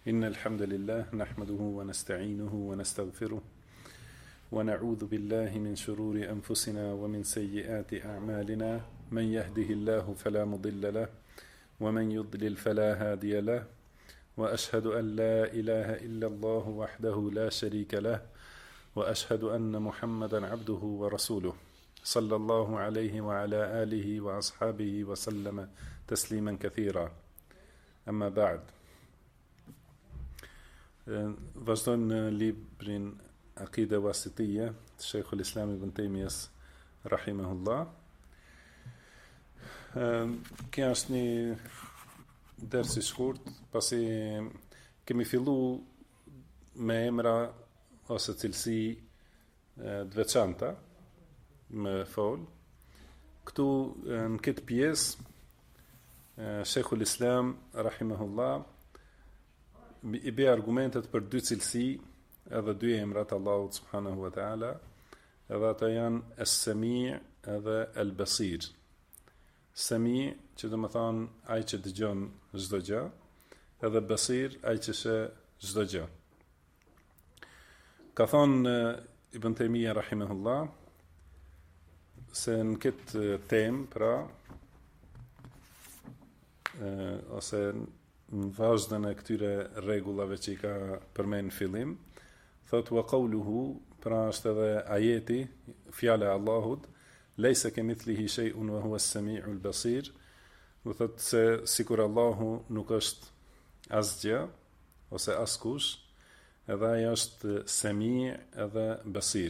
إن الحمد لله نحمده ونستعينه ونستغفره ونعوذ بالله من شرور أنفسنا ومن سيئات أعمالنا من يهده الله فلا مضل له ومن يضلل فلا هادي له وأشهد أن لا إله إلا الله وحده لا شريك له وأشهد أن محمدا عبده ورسوله صلى الله عليه وعلى آله وأصحابه وسلم تسليما كثيرا أما بعد. Vazhdojmë në librin Aqida Wasitiyya të Sheikhul Islam Ibn Taymiyas rahimahullah. Kjo është një ders I shkurt, pasi kemi fillu me emra ose cilësi të veçanta me fol. Këtu në këtë pjesë Sheikhul Islam rahimahullah I be argumentet për dy cilësi edhe dy emrat Allahut subhanahu wa ta'ala, edhe ata janë as-Sami' edhe al-Basir. Sami' që do të thonë ai që dëgjon çdo gjë, edhe Basir ai që sheh çdo gjë. Ka thonë Ibn Taymiyya rahimahullah se në këtë temë pra ose në vazhdën e këtyre rregullave që I ka përmend në fillim, thot wa qawluhu, pra është edhe ajeti, fjala e Allahut, leysa kemithlihi shay'un wa huwa as-sami'u al-basir, do thot se sikur Allahu nuk është asgjë ose askush, edhe ai është Sami' edhe Basir.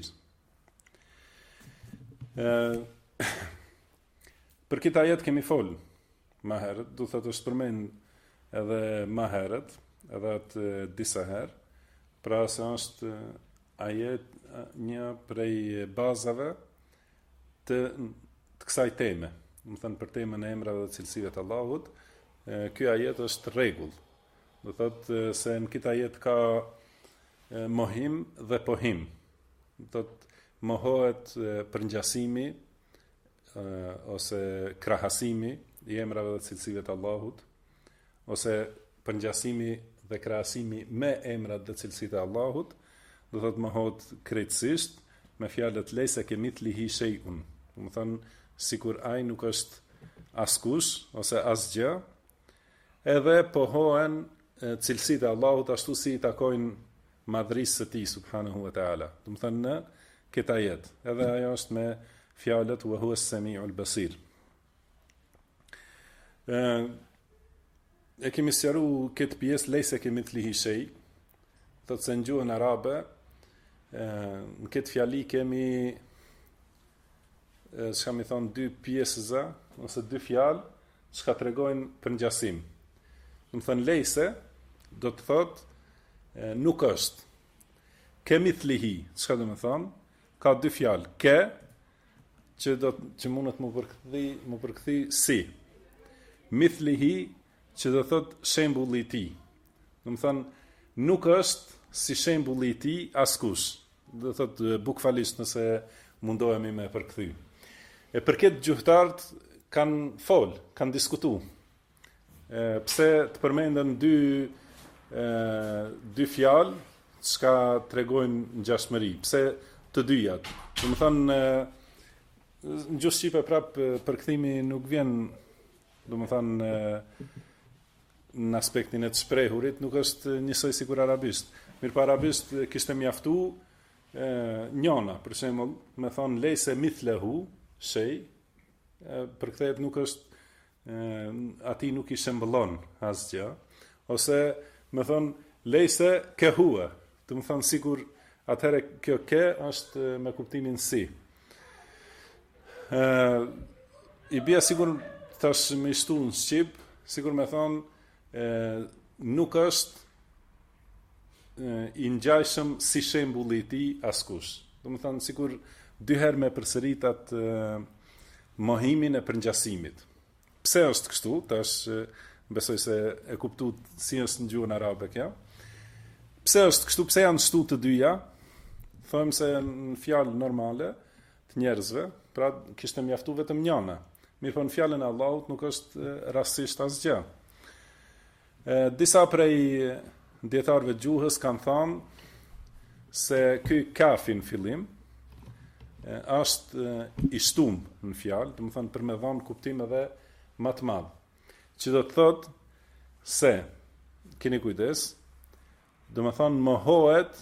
Për këtë ajet kemi fol më herët, do thot është përmend edhe më herët, edhe atë disa herë, pra se është ajet një prej bazave të kësaj teme. Më thënë për temën e emrave dhe cilësive të Allahut, ky ajet është rregull. Do thotë se në këtë ajet ka mohim dhe pohim. Do thotë mohohet përngjasimi ose krahasimi I emrave dhe cilësive të Allahut, ose përngjasimi dhe krahasimi me emrat dhe cilësitë e Allahut, do thotë mohohet krejtësisht me fjalët leysa kemithlihi shay'un. Do të thonë sikur ai nuk është askush ose asgjë, edhe pohohen cilësitë e Allahut ashtu si I takojnë madhrisë së Tij subhanahu wa taala. Do të thonë në këtë ajet, edhe ajo është me fjalët wa huwa as-sami'u al-basir. E kemi sqaruar këtë pjesë leysa kemithlihi shay, thotë se në gjuhën arabe në këtë fjali kemi çka më thon dy pjesëza ose dy fjalë që tregojnë përngjasim. Do të thënë leysa do të thotë nuk është. Kemithlihi, çka do të thonë? Ka dy fjalë, ke që mundet më përkthi si. Mithlihi që do thot shembulli I tij. Do të thonë nuk është si shembulli I tij askush. Do thot bukfalisht nëse mundohemi me përkthy. E për këtë gjuhëtarët kanë diskutuar. Pse të përmenden dy fjalë që tregojnë ngjashmëri. Pse të dyjat? Do të thonë në gjuhë shqipe prap përkthimi nuk vjen, do të thonë në aspektin e të shprehurit nuk është njësoj sikur arabisht. Mirë arabisht kishte mjaftu njona, për shembull, me thonë leysa mithlehu shay, përkthehet nuk është ati nuk I shembullon asgjë, ose me thonë leysa ke huwa, do të thonë sikur atëherë kjo ke është me kuptimin si. I bia sigur tash me shtu në shqip, sigur me thonë nuk është I ngjajshëm si shembulli I tij askush. Do të thonë sikur dy herë me përsërit atë mohimin e përngjasimit. Pse është kështu? Tash besoj se e kuptu si është në gjuhën arabe kjo. Pse është kështu? Pse janë shtu të dyja? Them se në fjalë normale të njerëzve, pra kishte mjaftu vetëm njëna. Mirë, në fjalën e Allahut nuk është rastësisht asgjë. Disa prej dietarëve të gjuhës kanë thënë se ky kafi në fillim është i shtum në fjalë, do të thonë për me dhënë kuptim edhe më të madh. Që do të thotë se keni kujdes, do të thonë mohohet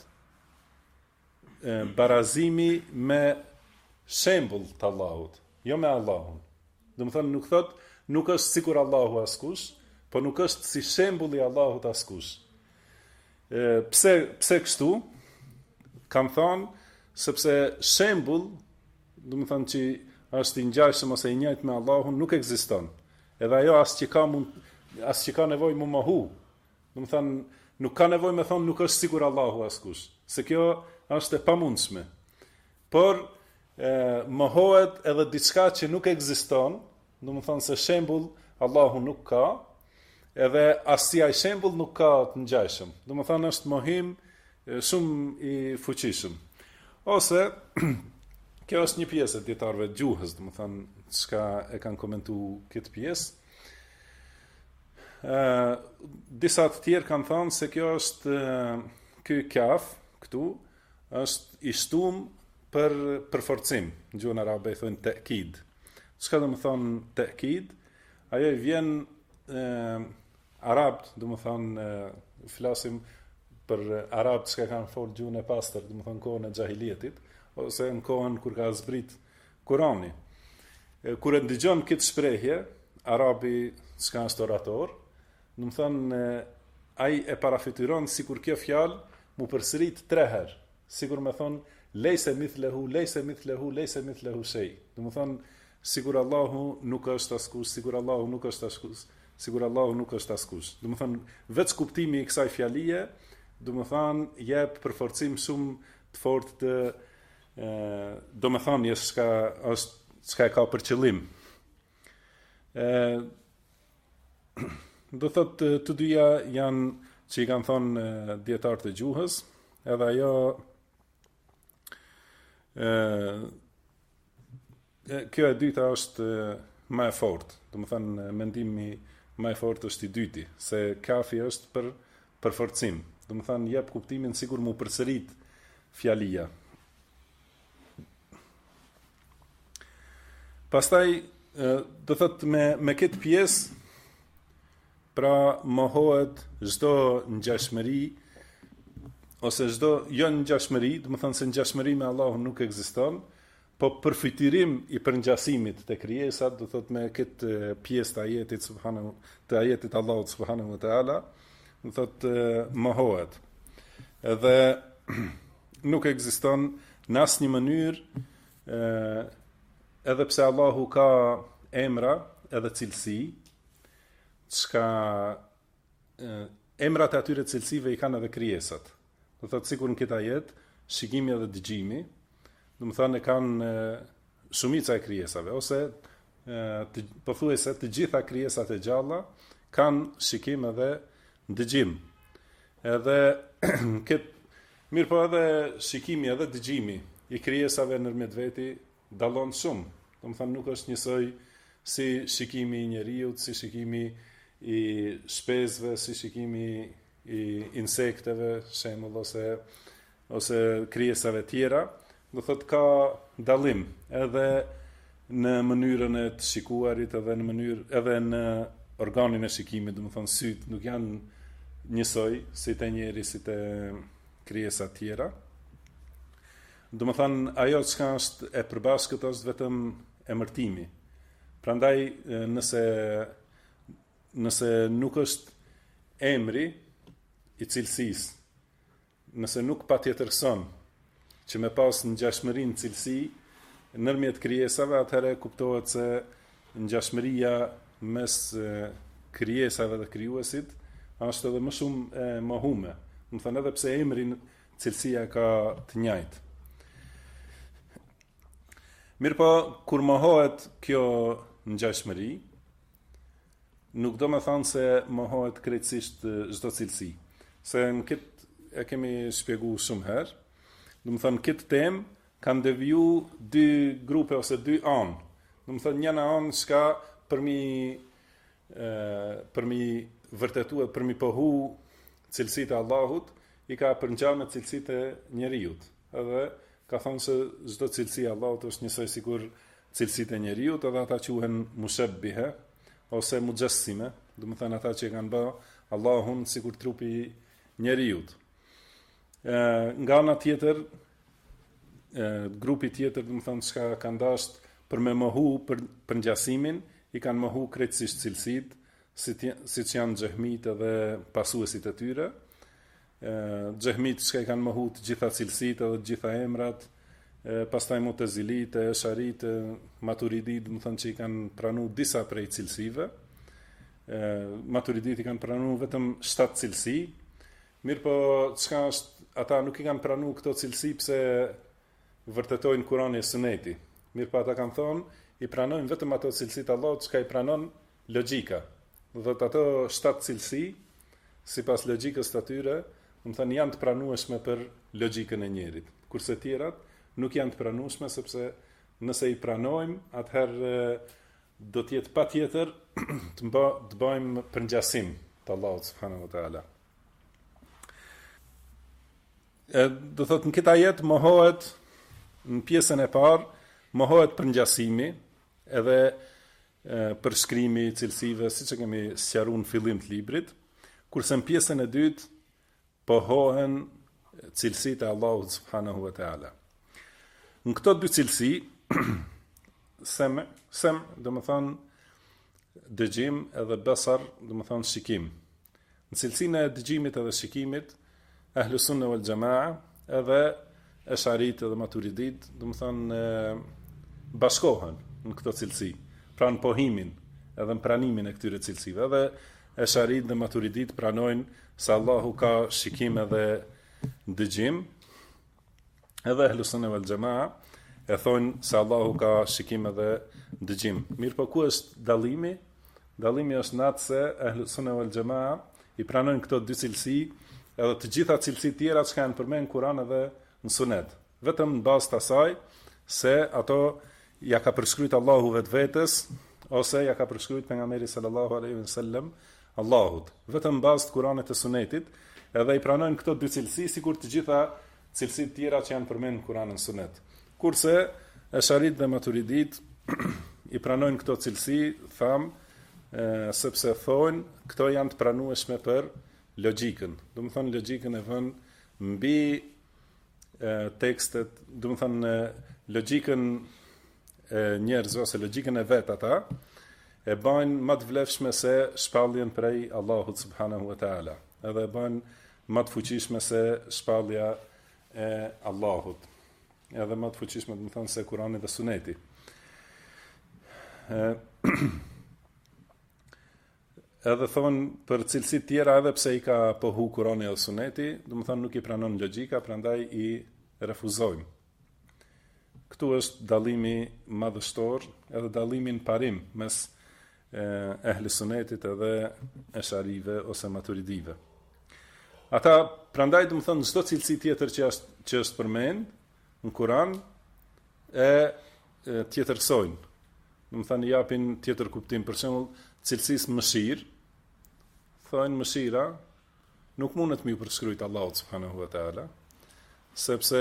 barazimi me shembull të Allahut, jo me Allahun. Do të thonë nuk thotë nuk është sikur Allahu askush, po nuk është si shembulli i Allahut askush. Pse kështu? Kam thënë sepse shembull, do të thonë që është i ngjashëm ose i njëjtë me Allahun nuk ekziston. Edhe ajo as që ka nevojë mu mohu. Do të thonë nuk ka nevojë me thonë nuk është sikur Allahu askush, se kjo është e pamundshme. Por mohohet edhe diçka që nuk ekziston, do të thonë se shembull Allahu nuk ka, edhe asnjë shembull nuk ka të ngjashëm. Do të thonë është mohim shumë i fuqishëm. Ose kjo është një pjesë e dietarëve të gjuhës, do të thonë çka e kanë komentuar këtë pjesë. Disa të tjerë kanë thënë se kjo është ky kaf këtu është i shtum për forcim. Në gjuhën arabe i thonë ta'kid. Çka do të thonë ta'kid? Ajo i vjen arabt, do të thonë flasim për arabt që kanë folë gjuhën e pastër, do të thonë kohën e xahilietit, ose në kohën kur ka zbrit Kurani. Kur e dëgjon këtë shprehje, arabi që është orator, do të thonë ai e parafituron sikur kjo fjalë mu përsërit 3 herë, sikur me thonë lejse mithlehu, lejse mithlehu, lejse mithlehu shay. Do të thonë sigur Allahu nuk është askush, sigur Allahu nuk është askush, sigur Allahu nuk është askush. Do të thonë vetë kuptimi i kësaj fjalie, do të thonë jep përforcim shumë të fortë të do të thonë çka e ka për qëllim. Do thotë të dyja janë që i kanë thonë dietarët e gjuhës, edhe ajo kjo e dyta është më e fortë. Do të thonë mendimi më i fortë është i dyti, se kafi është për forcim. Do të thonë jep kuptimin sikur mu përsërit fjalia. Pastaj do thotë me këtë pjesë pra mohohet çdo ngjashmëri ose çdo jo ngjashmëri, do të thonë se ngjashmëri me Allahun nuk ekziston, po përfitirim i përngjasimit të krijesat, do thotë me këtë pjesë të ajetit Allahut subhanahu wa taala, do thotë mohohet. Edhe nuk ekziston në asnjë mënyrë, edhe pse Allahu ka emra edhe cilësi, çka emrat e atyre cilësive i kanë edhe krijesat. Do thotë sikur në këtë ajet, shikimi edhe dëgjimi, do të thonë kanë shumica e krijesave, ose pothuajse të gjitha krijesat e gjalla kanë shikim edhe dëgjim. Edhe mirë po edhe shikimi edhe dëgjimi i krijesave ndërmjet veti dallon shumë. Do të thonë nuk është njësoj si shikimi i njeriut, si shikimi i shpesëve, si shikimi i insekteve, shembull ose krijesave tjera. Do thotë ka dallim edhe në mënyrën e të shikuarit, edhe në organin e shikimit, do të thonë syt nuk janë njësoj si të njeri, si të krijesa tjera. Do të thonë ajo që është e përbashkët është vetëm emërtimi. Prandaj nëse nuk është emri i cilësisë, nëse nuk patjetërson që me pas ngjashmërinë cilësi ndërmjet krijesave, atëherë kuptohet se ngjashmëria mes krijesave dhe krijuesit është edhe më shumë e mohume. Do të thonë edhe pse emri cilësia ka të njëjtë. Mirë po, kur mohohet kjo ngjashmëri, nuk do me thonë se mohohet krejtësisht çdo cilësi. Se në këtë e kemi shpjeguar shumë herë, do të thonë këtë temë kanë deviju 2 grupe ose 2 anë. Do të thonë njëna anë shka për mi vërtetuar, për mi pohu cilësitë e Allahut i ka përngjarë me cilësitë e njeriut. Edhe ka thonë se çdo cilësi e Allahut është njësoj sikur cilësitë e njeriut, edhe ata quhen mushabbihe ose mujassime, do të thënë ata që kanë bë Allahun sikur trupi i njeriut. Nga ana tjetër, grupi tjetër, do të thënë çka kanë dashur për me mohu për ngjasimin, i kanë mohu krejtësisht cilësitë, siç janë xehmit edhe pasuesit e tyre. Xehmit që i kanë mohu të gjitha cilësitë edhe të gjitha emrat, pastaj Mu'tazilit, Esharit, Maturidit, do të thënë që i kanë pranuar disa prej cilësive. Maturidit i kanë pranuar vetëm 7 cilësi. Mirë po, çka është, ata nuk i kanë pranuar këto cilësi pse vërtetojnë Kurani e Suneti. Mirë po, ata kanë thonë, i pranojnë vetëm ato cilësitë Allahut çka i pranon logjika. Dhe ato 7 cilësi, sipas logjikës të tyre, do të thënë janë të pranueshme për logjikën e njerit. Kurse tjerat nuk janë të pranueshme sepse nëse i pranojmë, atëherë do të jetë patjetër të bëjmë përngjasim të Allahut subhanahu wa taala. Do thotë në këtë ajet mohohet në pjesën e parë mohohet përngjasimi edhe përshkrimi i cilësive siç e kemi sqaruar në fillim të librit, kurse në pjesën e dytë pohohen cilësitë e Allahut subhanahu wa taala. Në këto dy cilësi, sem, do të thonë dëgjim edhe basar, do të thonë shikim. Në cilësinë e dëgjimit edhe shikimit, Ahlus Sunna wal Jamaa edhe Esharit edhe Maturidit, do të thonë bashkohen në këto cilësi, pra në pohimin edhe në pranimin e këtyre cilësive. Edhe Esharit dhe Maturidit pranojnë se Allahu ka shikim edhe dëgjim, edhe Ahlus Sunna wal Jamaa e thonë se Allahu ka shikim edhe dëgjim. Mirë po, ku është dallimi? Dallimi është natë se Ahlus Sunna wal Jamaa i pranojnë këto dy cilësi edhe të gjitha cilësitë tjera që kanë përmendur në Kur'an edhe në Sunet. Vetëm në bazë të asaj se ato ja ka përshkruajtur Allahu vetvetes ose ja ka përshkruajtur pejgamberi sallallahu alaihi wasallam Allahut. Vetëm në bazë të Kur'anit e Sunetit, edhe i pranojnë këto dy cilësi sikur të gjitha cilësitë tjera që janë përmendur në Kur'anin e Sunet. Kurse Esharit dhe Maturidit i pranojnë këto cilësi, sepse thonë këto janë të pranueshme për logjikën. Do të thonë logjikën e vënë mbi tekstet, do të thonë logjikën e njerëzve ose logjikën e vet ata e bajnë më të vlefshme se shpalljen prej Allahut subhanahu wa taala. Edhe e bajnë më të fuqishme se shpallja e Allahut. Edhe më të fuqishme, do të thonë, se Kurani dhe Suneti. Edhe thonë për cilësit tjera, edhe pse i ka pohu Kurani dhe Suneti, do të thonë nuk i pranon logjika, prandaj i refuzojmë. Këtu është dallimi madhështor, edhe dallimi në parim mes ehli Sunetit edhe Esharive ose Maturidive. Ata prandaj do të thonë çdo cilësi tjetër që është përmend në Kur'an tjetërsojnë. Do të thonë japin tjetër kuptim, për shembull cilësisë mëshirë, thonë mëshira nuk mundet më përshkruajt Allahut subhanahu wa taala, sepse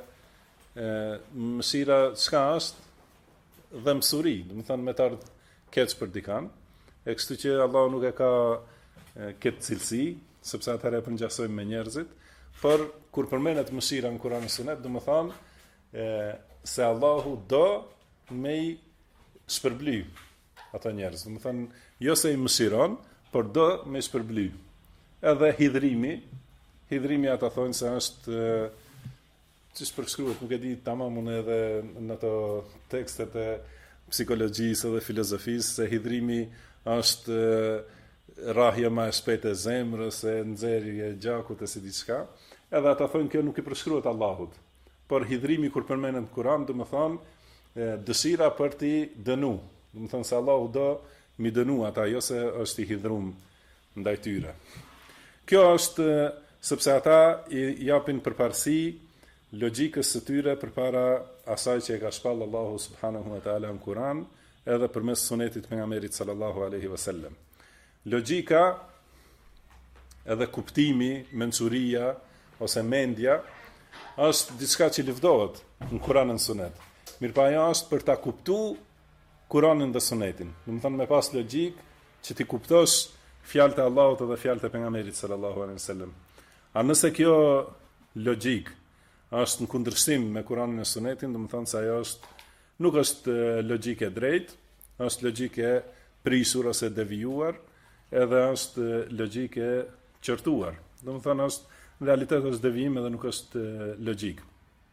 mëshira çka është? Dhëmsuri, do të thonë me të ardh keq për dikan, e kështu që Allahu nuk e ka këtë cilësi, sepse atëherë e përngjasojmë me njerëzit, por kur përmendet mëshira në Kur'an e Sunet, do të thonë se Allahu do me i shpërbly ata njerëz. Do të thonë jo se i mëshiron, por do me i shpërbly. Edhe hidhrimi ata thonë se është çish përshkruhet, nuk e di tamamun edhe në ato tekstet e psikologjisë dhe filozofisë, se hidhrimi është rrahja më e shpejtë e zemrës, nxjerrja e gjakut e si diçka. Edhe ata thonë kjo nuk i përshkruhet Allahut. Por hidhrimi kur përmendet në Kur'an, do të thonë dëshira për t'i dënu. Do të thonë se Allahu do mi dënu ata, jo se është i hidhrum ndaj tyre. Kjo është sepse ata i japin përparësi logjikës së tyre përpara asaj që e ka shpall Allahu subhanahu wa taala në Kur'an, edhe përmes sunetit pejgamberit sallallahu alaihi wasallam. Logjika edhe kuptimi, mençuria ose mendja është diçka që lëvdohet në Kur'anin dhe Sunet. Mirëpo ajo është për ta kuptuar Kur'anin dhe Sunetin. Do të thonë me pas logjik që ti kuptosh fjalët e Allahut dhe fjalët e pejgamberit sallallahu alaihi wasallam. A nëse kjo logjik është në kundërshtim me Kur'anin e Sunetin, do të thonë se ajo nuk është logjike e drejtë, është logjike prishur ose devijuar, edhe është logjike qortuar. Do të thonë në realitet është devijim edhe nuk është logjik.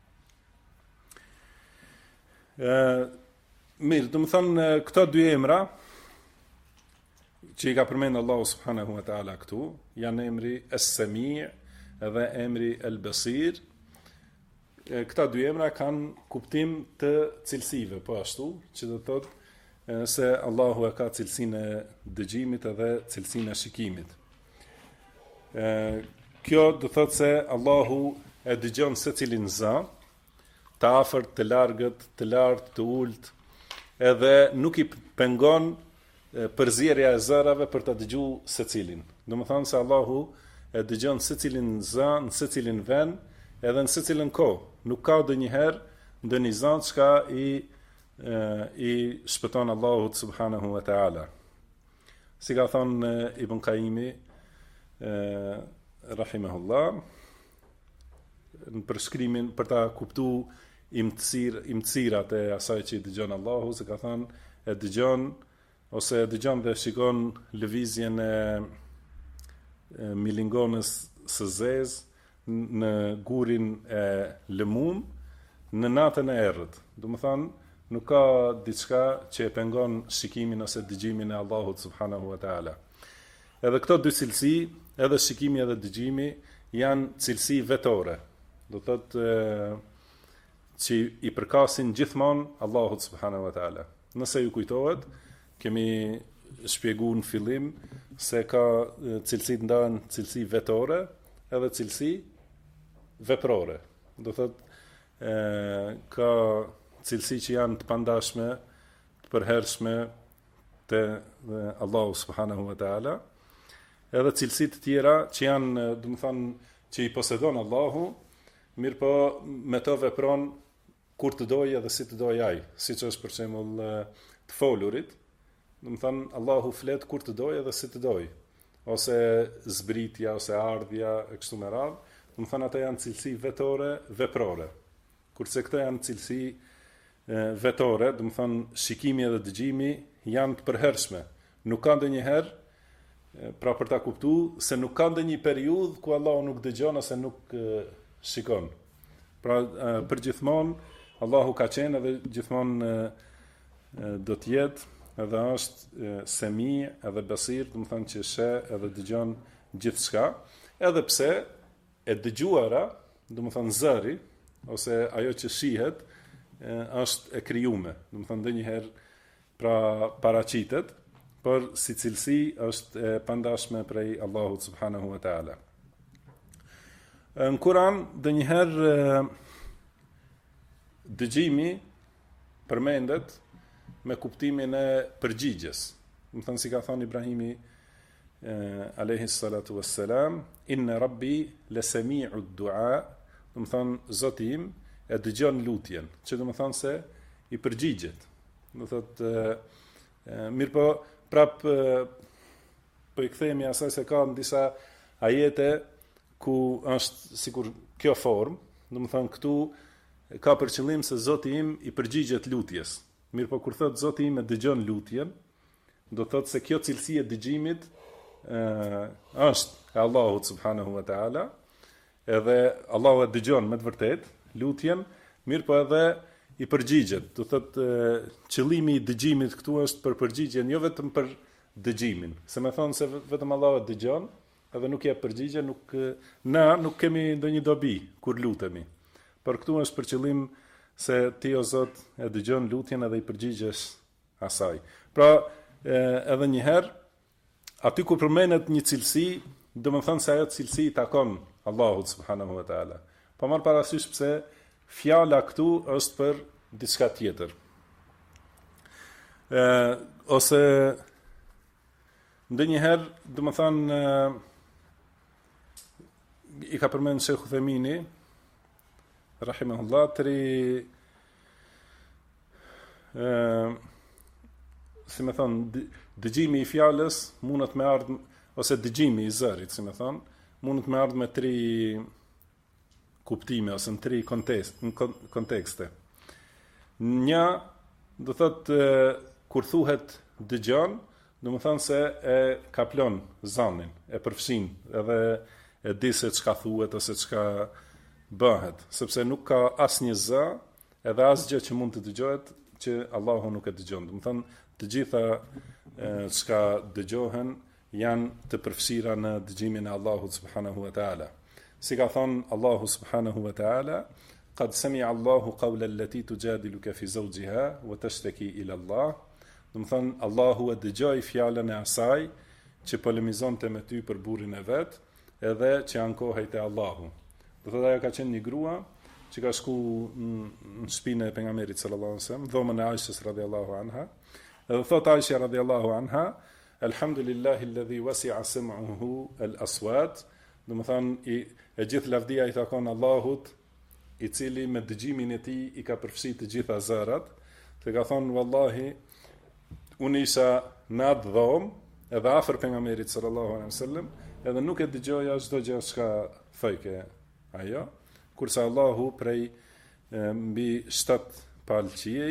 Mirë, do të thonë këto dy emra që i ka përmendë Allahu subhanahu wa ta'ala këtu, janë emri Es-Sami' edhe emri El-Basir. Këta dy emra kanë kuptim të cilësive, po ashtu, që do të thotë se Allahu e ka cilësinë e dëgjimit edhe cilësinë e shikimit. Kjo do thotë se Allahu e dëgjon secilin zë, të afërt, të largët, të lartë, të ulët, edhe nuk i pengon përzierja e zërave për të dëgjuar secilin. Do të thonë se Allahu e dëgjon secilin zë, në secilin vend, edhe në secilin kohë. Nuk ka ndonjëherë ndonjë zë që i shpëton Allahut subhanahu wa ta'ala. Si ka thonë Ibn Qayyimi rahimahullah, në përshkrimin për ta kuptuar imtësirat e asaj që i dëgjon Allahu, se ka thënë e dëgjon ose e dëgjon dhe shikon lëvizjen e milingonës së zezë në gurin e lëmum në natën e errët. Do të thonë nuk ka diçka që e pengon shikimin ose dëgjimin e Allahut subhanahu wa ta'ala. Edhe këto dy cilësi, edhe shikimi edhe dëgjimi, janë cilësi vetore. Do thotë që i përkasin gjithmonë Allahut subhanahu wa ta'ala. Nëse ju kujtohet, kemi shpjeguar në fillim se ka cilësi ndahen cilësi vetore edhe cilësi veprore. Do thotë ka cilësi që janë të pandashme, të përhershme te Allahu subhanahu wa ta'ala, edhe cilësi të tjera që janë, do të thonë, që i posedon Allahu, mirë po me to vepron kur të dojë edhe si të dojë ai, siç është për shembull të folurit. Do të thonë Allahu flet kur të dojë edhe si të dojë, ose zbritja ose ardhja e kështu me radhë. Do të thonë ata janë cilësi vetore, veprore. Kurse këto janë cilësi vetore, do të thonë shikimi edhe dëgjimi janë të përhershme. Nuk ka ndonjëherë, pra për ta kuptuar se nuk ka ndonjë periudhë ku Allahu nuk dëgjon ose nuk shikon. Pra përgjithmonë Allahu ka qenë edhe gjithmonë do të jetë edhe është Semi edhe Basir, do të thonë që sheh edhe dëgjon gjithçka, edhe pse e dëgjuara, do të thonë zëri ose ajo që shihet është e krijuar. Do të thonë ndonjëherë pra paraqitet, por si cilësi është e pandashme prej Allahut subhanahu wa ta'ala. Në Kur'an ndonjëherë dëgjimi përmendet me kuptimin e përgjigjes. Do të thonë si ka thënë Ibrahimi alayhi salatu wassalam, inna rabbi lasami'u ad-du'a, do të thonë Zoti im e dëgjon lutjen, që do të thonë se i përgjigjet. Do thotë mirë po prap po i kthehemi asaj se ka në disa ajete ku është sikur kjo formë, do të thonë këtu ka për qëllim se Zoti im i përgjigjet lutjes. Mirë po kur thotë Zoti im e dëgjon lutjen, do thotë se kjo cilësi e dëgjimit është e Allahut subhanahu wa ta'ala, edhe Allahu e dëgjon me të vërtet lutjen, mirë po edhe i përgjigjet. Do thotë qëllimi i dëgjimit këtu është për përgjigjen, jo vetëm për dëgjimin. Se më thonë se vetëm Allahu e dëgjon, edhe nuk jep përgjigje, nuk kemi ndonjë dobi kur lutemi. Por këtu është për qëllim se ti o Zot e dëgjon lutjen edhe i përgjigjesh asaj. Pra, edhe një herë, aty ku përmendet një cilësi, do të thonë se ajo cilësi takon Allahut subhanahu wa ta'ala. Po marr parasysh pse fjala këtu është për diçka tjetër. Ose ndonjëherë, do të thonë i ka përmend Sheikh Uthemini rahimahullah si më thon, dëgjimi i fjalës mundet me ardh ose dëgjimi i zërit, si më thon, mundet me ardh me 3 kuptime ose në 3 kontekste. Një, do thot kur thuhet dëgjon, do më thënë se e kaplon zanin, e përfshin, edhe e di se çka thuhet ose çka bëhet, sepse nuk ka asnjë zë, edhe asgjë që mund të dëgjohet që Allahu nuk e dëgjon. Do më thënë, të gjitha çka dëgjohen janë të përfshira në dëgjimin e Allahut subhanahu wa taala. Si ka thonë Allahu subhanahu wa taala, qad sami'a Allahu qawla allati tujadiluka fi zawjiha wa tashtaki ila Allah. Do të thonë Allahu e dëgjoi fjalën e asaj që polemizonte me ty për burrin e vet, edhe që ankohej te Allahu. Do thotë ajo ka qenë një grua që ka shku në shtëpinë e pejgamberit sallallahu alaihi wasallam, dhomën e Aishës radhiyallahu anha. Edhe thot Aisha radhiyallahu anha, alhamdulillahi alladhi wasi'a sam'uhu al-aswat. Do të thonë e gjithë lavdia i takon Allahut, i cili me dëgjimin e tij i ka përfshirë të gjitha zërat. Se ka thonë wallahi, unë isha në atë dhomë, edhe afër pejgamberit sallallahu alaihi wasallam, edhe nuk e dëgjoja çdo gjë që thojke ajo, kurse Allahu prej mbi 7 palë qiej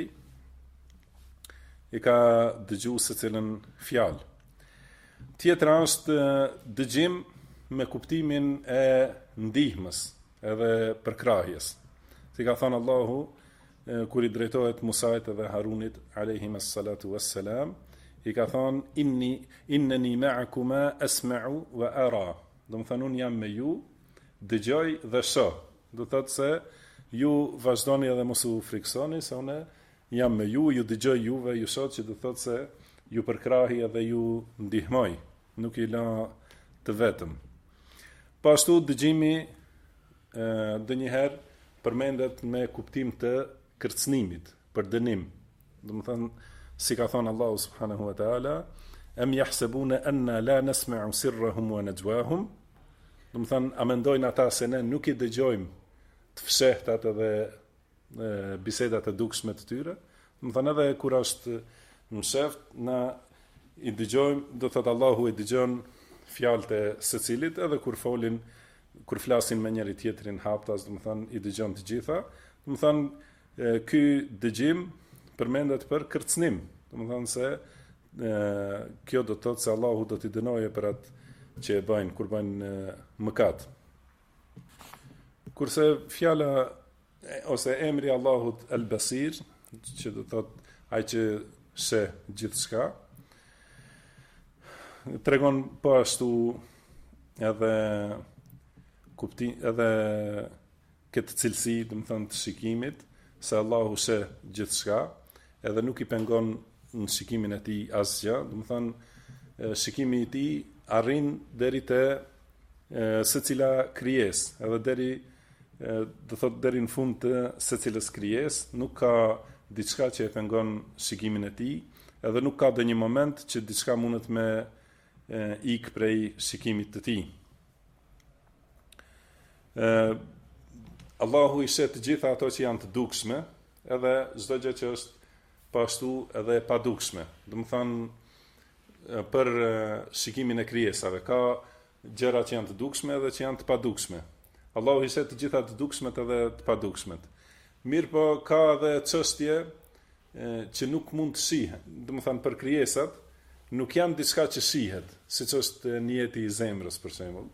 i ka dëgjuar secilën fjalë. Tjetra është dëgjim me kuptimin e ndihmës edhe përkrahjes. Si ka thënë Allahu kur i drejtohet Musait dhe Harunit alayhim as-salatu was-salam, i ka thënë inneni ma'akuma asma'u wa ara. Do të thonë unë jam me ju, dëgjoj dhe shoh. Do të thotë se ju vazhdoni edhe mos u friksoni, se unë jam me ju dëgjoj juve, ju shoh, që do të thotë se ju përkrahi edhe ju ndihmoj, nuk i la të vetëm. Pashtu dëgjimi ndonjëherë përmendet me kuptim të kërcënimit, për dënim. Do të thonë, si ka thënë Allahu subhanahu wa taala, am yahsabuna anna la nasma'u sirrahum wa najwahum. Do të thonë, a mendojnë ata se ne nuk i dëgjojmë të fshehtat edhe bisedat e dukshme të tyre? Do të thonë, edhe kur është në sheft, na i dëgjojmë, do thotë Allahu i dëgjon fjalët e secilit, edhe kur flasin me njëri tjetrin haptas, do të thonë i dëgjon të gjitha. Do të thonë, ky dëgjim përmendet për kërcënim. Do të thonë se kjo do të thotë se Allahu do t'i dënojë për atë që e bëjnë kur bëjnë mëkat. Kurse fjala ose emri Allahut El-Basir, që do të thotë ai që sheh gjithçka, tregon po ashtu edhe edhe këtë cilësi, do të thonë, të shikimit, se Allahu sheh gjithçka, edhe nuk i pengon në shikimin e tij asgjë. Do të thonë, shikimi i tij arrin deri te secila krijesë, edhe deri në fund të secilës krijesë, nuk ka diçka që e pengon shikimin e tij, edhe nuk ka ndonjë moment që diçka mundet me ik prej shikimit të tij. Allahu i sheh të gjitha ato që janë të dukshme, edhe çdo gjë që është pashtu edhe pa dukshme. Do të thonë, për shikimin e krijesave, ka gjëra që janë të dukshme edhe që janë të padukshme. Allahu i sheh të gjitha të dukshmet edhe të padukshmet. Mirë po, ka edhe çështje që nuk mund të shihen. Do të thonë, për krijesat nuk janë diçka që shihet, siç është niyeti i zemrës për shembull,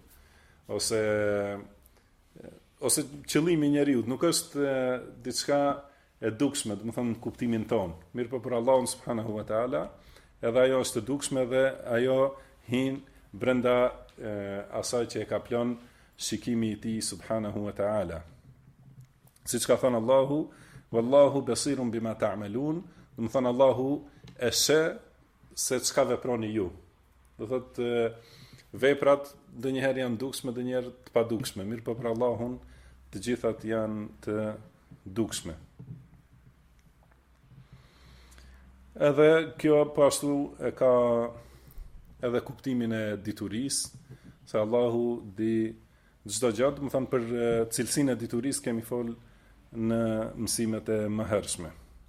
ose qëllimi i njeriu, nuk është diçka e dukshme, do të thonë në kuptimin ton. Mirë po, për Allahun subhanahu wa taala, edhe ajo është e dukshme dhe ajo hin brenda asaj që e ka plan shikimi i tij subhanahu wa taala. Siç ka thënë Allahu, wallahu basirun bima ta'malun, do të thonë Allahu e sheh se çka veproni ju. Do thotë veprat ndonjëherë janë dukshme, ndonjëherë të padukshme. Mirë po, për Allahun të gjithat janë të dukshme. Edhe kjo po ashtu e ka edhe kuptimin e diturisë, se Allahu di çdo gjë, do të thonë për cilësinë e diturisë kemi fol në mësimet e mëhershme.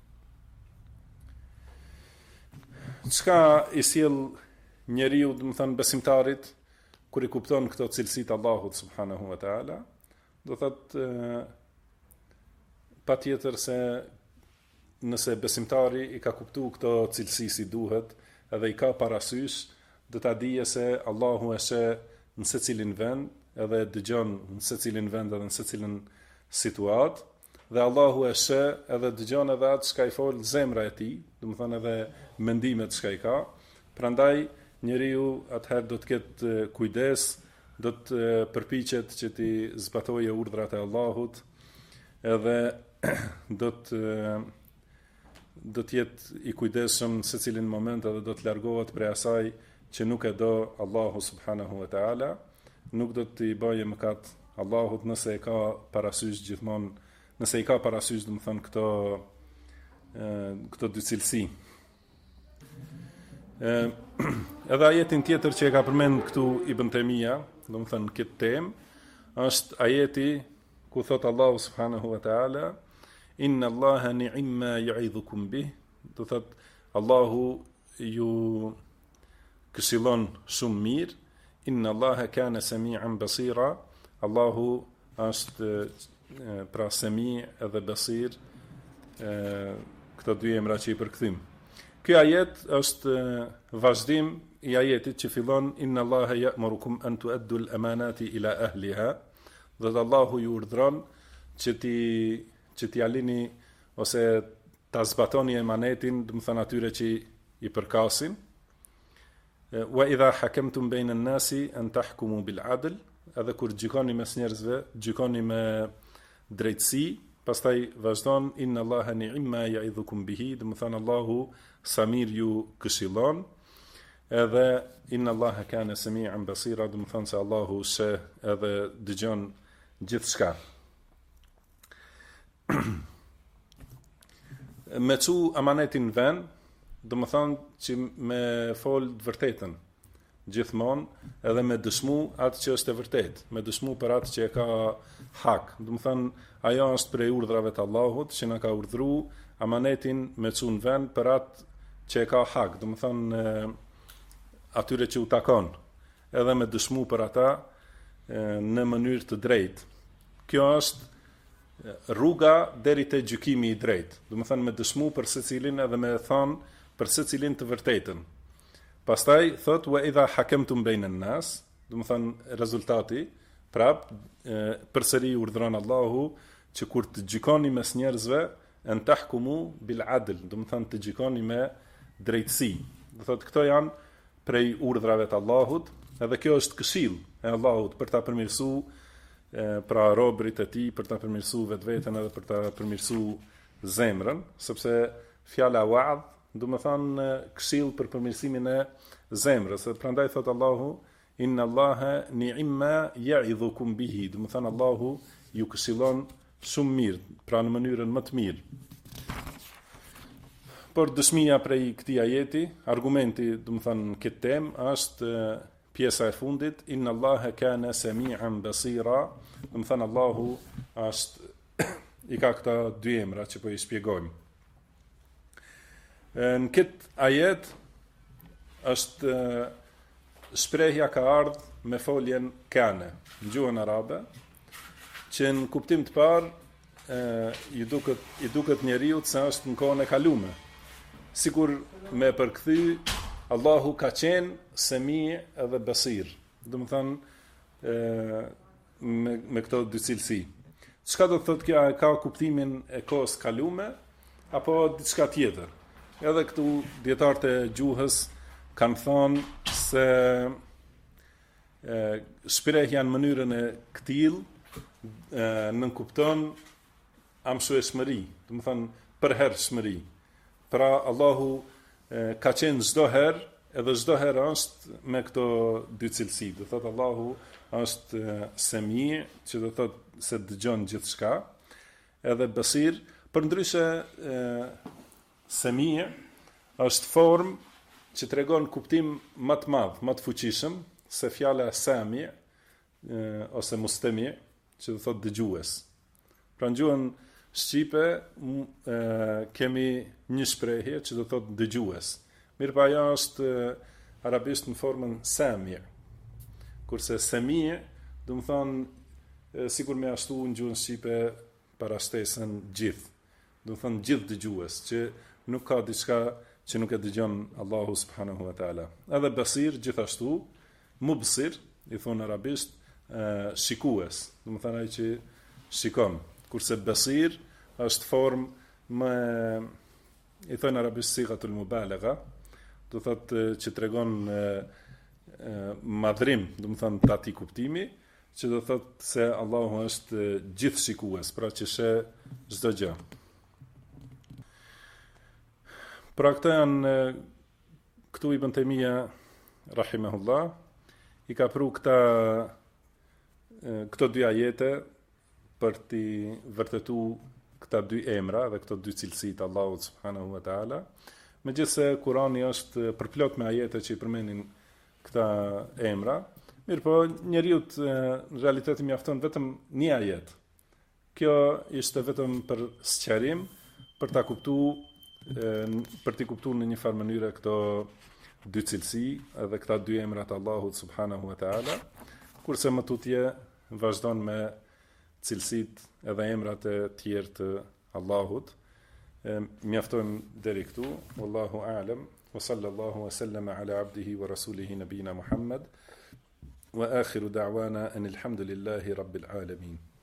Çka i sjell njeriu, do të thonë besimtarit, kur i kupton këto cilësitë Allahut subhanahu wa taala, do thotë patjetër se nëse besimtari i ka kuptuar këto cilësi si duhet, edhe i ka parasysh, do ta dije se Allahu e sheh në secilin vend, edhe dëgjon në secilin vend edhe në secilin situatë, dhe Allahu e sheh edhe dëgjon edhe atë çka i fol zemra e tij, do të thonë edhe mendimet çka i ka. Prandaj njeriu atëherë do të ketë kujdes, do të përpiqet që të zbatojë urdhrat e Allahut, edhe do të jetë i kujdesshëm në secilin moment, edhe do të largohet prej asaj që nuk e do Allahu subhanahu wa taala, nuk do të i bëjë mëkat Allahut nëse e ka parasysh gjithmonë, nëse i ka parasysh, do të thonë këto dy cilësi. Edhe ajetin tjetër që e ka përmend këtu Ibn Taymija, do të thonë këtë temë, është ajeti ku thot Allahu subhanahu wa taala: Inna Allaha ni'ma ya'idhukum bih, do thot Allahu ju këshillon shumë mirë. Inna Allaha kana sami'an basira, Allahu është pra sami edhe basir, këto dy emra që i përkthim. Ky ajet është vazhdim i ajetit që fillon Inna Allaha ya'murukum an tu'addu al-amanati ila ahliha, dhe Allahu ju urdhron që ti alini ose ta zbatoni emanetin, do të thonë atyre që i përkasin. Wa idha hakamtum bayna an-nasi an tahkumu bil adl, edhe kur gjykoni mes njerëzve, gjykoni me drejtësi. Pastaj vazhdon Inna Allaha ni'ma ya'idhukum bihi, do të thonë Allahu sa mirë ju këshillon, edhe Inna Allaha kana sami'an basira, do të thonë se Allahu sheh edhe dëgjon gjithçka. Me cu amanetin vend, do të thonë që me fol të vërtetën gjithmonë, edhe me dëshmu atë që është e vërtetë, me dëshmu për atë që e ka hak. Do të thonë ajo është prej urdhrave të Allahut që na ka urdhëruar amanetin me cu në vend për atë që e ka hak, do të thonë atyre që u takon, edhe me dëshmu për ata në mënyrë të drejtë. Kjo është rruga deri te gjykimi i drejtë, do të thonë me dëshmu për secilin edhe me thonë për secilin të vërtetën. Pastaj thot wa idha hakamtum bayna an-nas, do të thonë rezultati prap përsëri urdhron Allahu që kur të gjykoni mes njerëzve an tahkumu bil adl, do të thonë të gjykoni me drejtësi. Do thotë këto janë prej urdhrave të Allahut, edhe kjo është këshill e Allahut për ta përmirësuar pra robërit e tij, për ta përmirësuar vetveten edhe për ta përmirësuar zemrën, sepse fjala wa'd do të thonë këshill për përmirësimin e zemrës. Prandaj thot Allahu Inna Allaha ni'ma ya'idhukum bihi, do të thonë Allahu ju këshillon shumë mirë, pra në mënyrën më të mirë. Por dëshmia prej këtij ajeti, argumenti, do të thonë këtë temë është pjesa e fundit, Inna Allaha kana sami'an basira, do të thonë Allahu është i ka këta dy emra që po i shpjegojmë. Në këtë ajet është shprehja ka ardhur me foljen kana në gjuhën arabe, që në kuptim të parë i duket njeriu se është në kohën e kalume. Sikur me përkthy Allahu ka qenë semi edhe basir. Do të thonë me këto dy cilësi. Çka do të thotë kjo, ka kuptimin e kohës kalume apo diçka tjetër? Edhe këtu dietarët e gjuhës kanë thonë se shprehja në mënyrën e këtill nënkupton amshueshmëri, do të thonë përhershmëri. Pra Allahu ka qenë çdo herë, edhe çdo herë është me këto dy cilësi. Do thotë Allahu është semi, që do thotë se dëgjon gjithçka, edhe basir, përndryshe semi është formë që tregon kuptim më të madh, më të fuqishëm se fjala sami, ose mustemi, që do thot dëgjues. Pra në gjuhën shqipe kemi një shprehje që do thot dëgjues. Mirë pa ajo është arabisht në formën sami. Kurse sami, do të thonë sikur me ashtu në gjuhën shqipe parashtesën gjithë. Do të thonë gjithë dëgjues, që nuk ka diçka që nuk e dëgjon Allahu subhanahu wa taala. Edhe basir gjithashtu, mubsir, i thonë arabisht shikues, do të thonë ai që shikon. Kurse basir është formë më, i thonë arabisht sigatul mubalagha, do thotë që tregon madhrim, do të thonë tati kuptimi, që do thotë se Allahu është gjithë shikues, pra që sheh çdo gjë. Pra këto janë këtu Ibn Taymija rahimahullah i ka pru këto dy ajete për t'i vërtetu këta dy emra dhe këto dy cilësit Allahut subhanahu wa ta'ala. Megjithse Kurani është përplot me ajete që i përmenin këta emra, mirë po njeriut në realitet mjafton vetëm një ajet. Kjo ishte vetëm për sqarim, për t'a kuptuar në një farë mënyrë këto dy cilësi edhe këta dy emrat Allahut subhanahu wa ta'ala, kurse më tutje vazhdon me cilësitë edhe emrat e tjerë të Allahut. Mjaftojmë deri këtu. Wallahu a'lam. Wa sallallahu wa sallama ala abdihi wa rasulihi nabina Muhammad. Wa akhiru da'wana anil hamdulillahi rabbil alamin.